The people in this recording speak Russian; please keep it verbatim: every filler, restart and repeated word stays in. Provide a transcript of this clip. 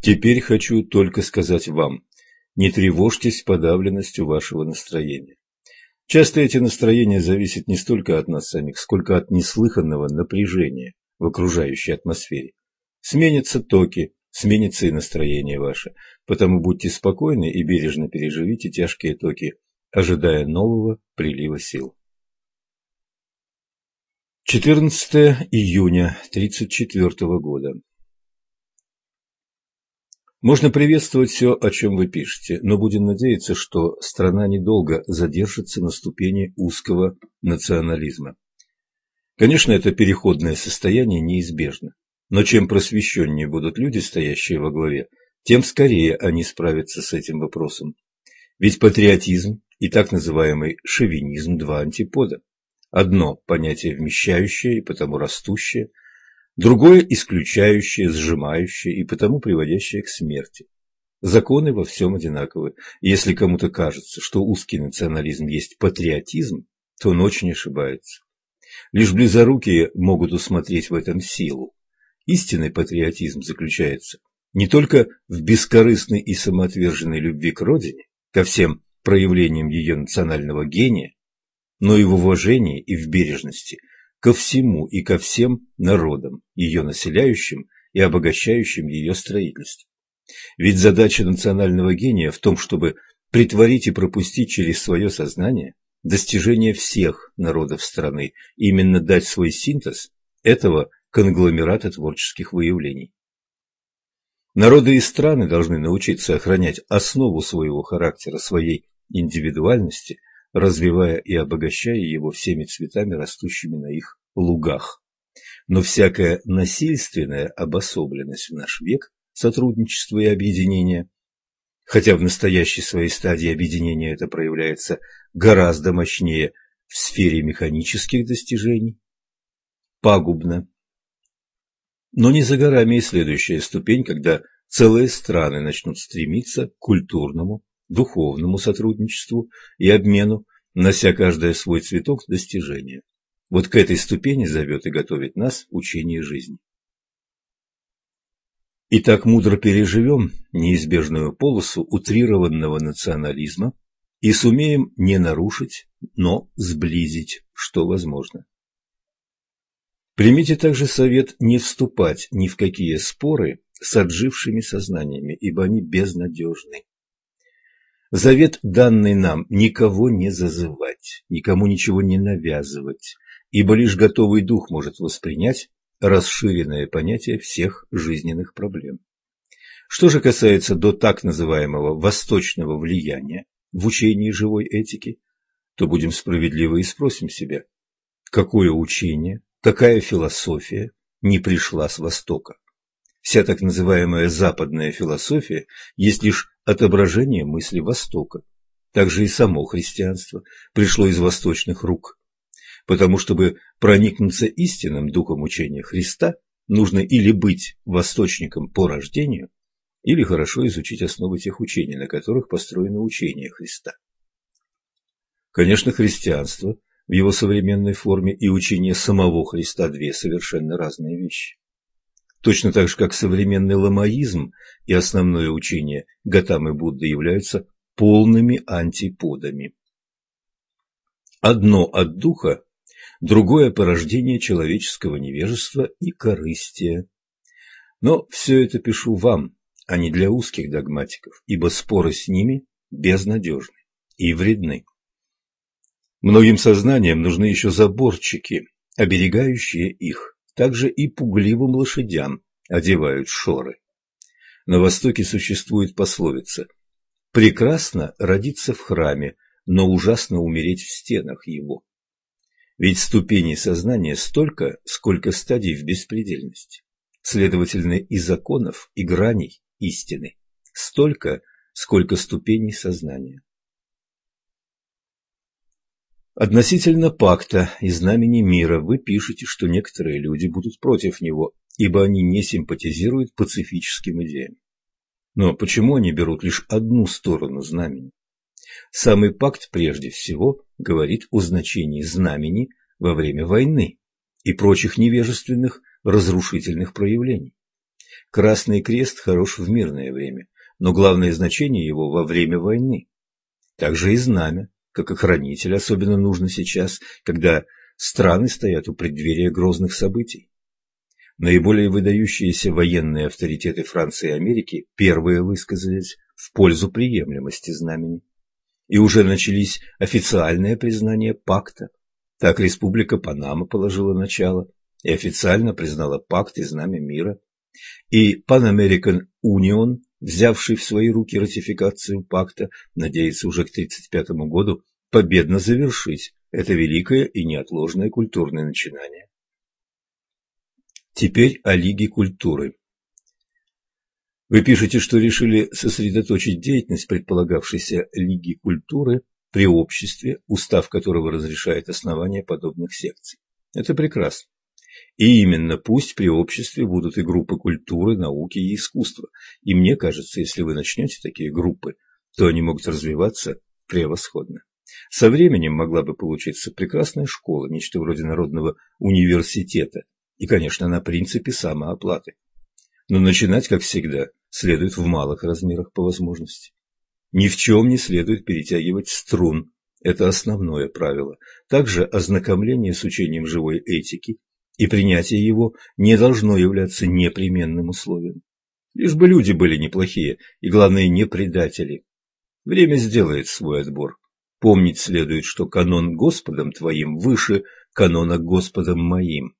Теперь хочу только сказать вам, не тревожьтесь подавленностью вашего настроения. Часто эти настроения зависят не столько от нас самих, сколько от неслыханного напряжения в окружающей атмосфере. Сменятся токи, сменится и настроение ваше, потому будьте спокойны и бережно переживите тяжкие токи, ожидая нового прилива сил. четырнадцатое июня тридцать четвёртого года. Можно приветствовать все, о чем вы пишете, но будем надеяться, что страна недолго задержится на ступени узкого национализма. Конечно, это переходное состояние неизбежно, но чем просвещеннее будут люди, стоящие во главе, тем скорее они справятся с этим вопросом. Ведь патриотизм и так называемый шовинизм – два антипода. Одно – понятие вмещающее и потому растущее, другое – исключающее, сжимающее и потому приводящее к смерти. Законы во всем одинаковы. И если кому-то кажется, что узкий национализм есть патриотизм, то он очень ошибается. Лишь близорукие могут усмотреть в этом силу. Истинный патриотизм заключается не только в бескорыстной и самоотверженной любви к родине, ко всем проявлениям ее национального гения, но и в уважении и в бережности ко всему и ко всем народам, ее населяющим и обогащающим ее строительство. Ведь задача национального гения в том, чтобы претворить и пропустить через свое сознание достижение всех народов страны, именно дать свой синтез этого конгломерата творческих выявлений. Народы и страны должны научиться охранять основу своего характера, своей индивидуальности, развивая и обогащая его всеми цветами, растущими на их лугах. Но всякая насильственная обособленность в наш век, сотрудничество и объединение, хотя в настоящей своей стадии объединения это проявляется гораздо мощнее в сфере механических достижений, пагубно. Но не за горами и следующая ступень, когда целые страны начнут стремиться к культурному, духовному сотрудничеству и обмену, нося каждое свой цветок достижения. Вот к этой ступени зовет и готовит нас учение жизни. Итак, мудро переживем неизбежную полосу утрированного национализма и сумеем не нарушить, но сблизить, что возможно. Примите также совет не вступать ни в какие споры с отжившими сознаниями, ибо они безнадежны. Завет, данный нам, никого не зазывать, никому ничего не навязывать, ибо лишь готовый дух может воспринять расширенное понятие всех жизненных проблем. Что же касается до так называемого восточного влияния в учении живой этики, то будем справедливы и спросим себя, какое учение, какая философия не пришла с Востока? Вся так называемая западная философия есть лишь отображение мысли Востока. Также и само христианство пришло из восточных рук. Потому, чтобы проникнуться истинным духом учения Христа, нужно или быть восточником по рождению, или хорошо изучить основы тех учений, на которых построено учение Христа. Конечно, христианство в его современной форме и учение самого Христа – две совершенно разные вещи. Точно так же, как современный ламаизм и основное учение Готамы Будды являются полными антиподами. Одно от духа, другое порождение человеческого невежества и корыстия. Но все это пишу вам, а не для узких догматиков, ибо споры с ними безнадежны и вредны. Многим сознаниям нужны еще заборчики, оберегающие их. Также и пугливым лошадям одевают шоры. На Востоке существует пословица: «Прекрасно родиться в храме, но ужасно умереть в стенах его». Ведь ступеней сознания столько, сколько стадий в беспредельности. Следовательно, и законов, и граней истины столько, сколько ступеней сознания. Относительно пакта и знамени мира вы пишете, что некоторые люди будут против него, ибо они не симпатизируют пацифическим идеям. Но почему они берут лишь одну сторону знамени? Самый пакт прежде всего говорит о значении знамени во время войны и прочих невежественных разрушительных проявлений. Красный Крест хорош в мирное время, но главное значение его во время войны. Также и знамя, как охранитель, особенно нужно сейчас, когда страны стоят у преддверия грозных событий. Наиболее выдающиеся военные авторитеты Франции и Америки первые высказались в пользу приемлемости знамени. И уже начались официальные признания пакта. Так Республика Панама положила начало и официально признала пакт и знамя мира. И Pan American Union, взявший в свои руки ратификацию пакта, надеется уже к тридцать пятому году победно завершить это великое и неотложное культурное начинание. Теперь о Лиге культуры. Вы пишете, что решили сосредоточить деятельность предполагавшейся Лиги культуры при обществе, устав которого разрешает основание подобных секций. Это прекрасно. И именно пусть при обществе будут и группы культуры, науки и искусства. И мне кажется, если вы начнете такие группы, то они могут развиваться превосходно. Со временем могла бы получиться прекрасная школа, нечто вроде народного университета, и, конечно, на принципе самооплаты. Но начинать, как всегда, следует в малых размерах по возможности. Ни в чем не следует перетягивать струн. Это основное правило. Также ознакомление с учением живой этики и принятие его не должно являться непременным условием. Лишь бы люди были неплохие и, главное, не предатели. Время сделает свой отбор. Помнить следует, что канон Господом твоим выше канона Господом моим.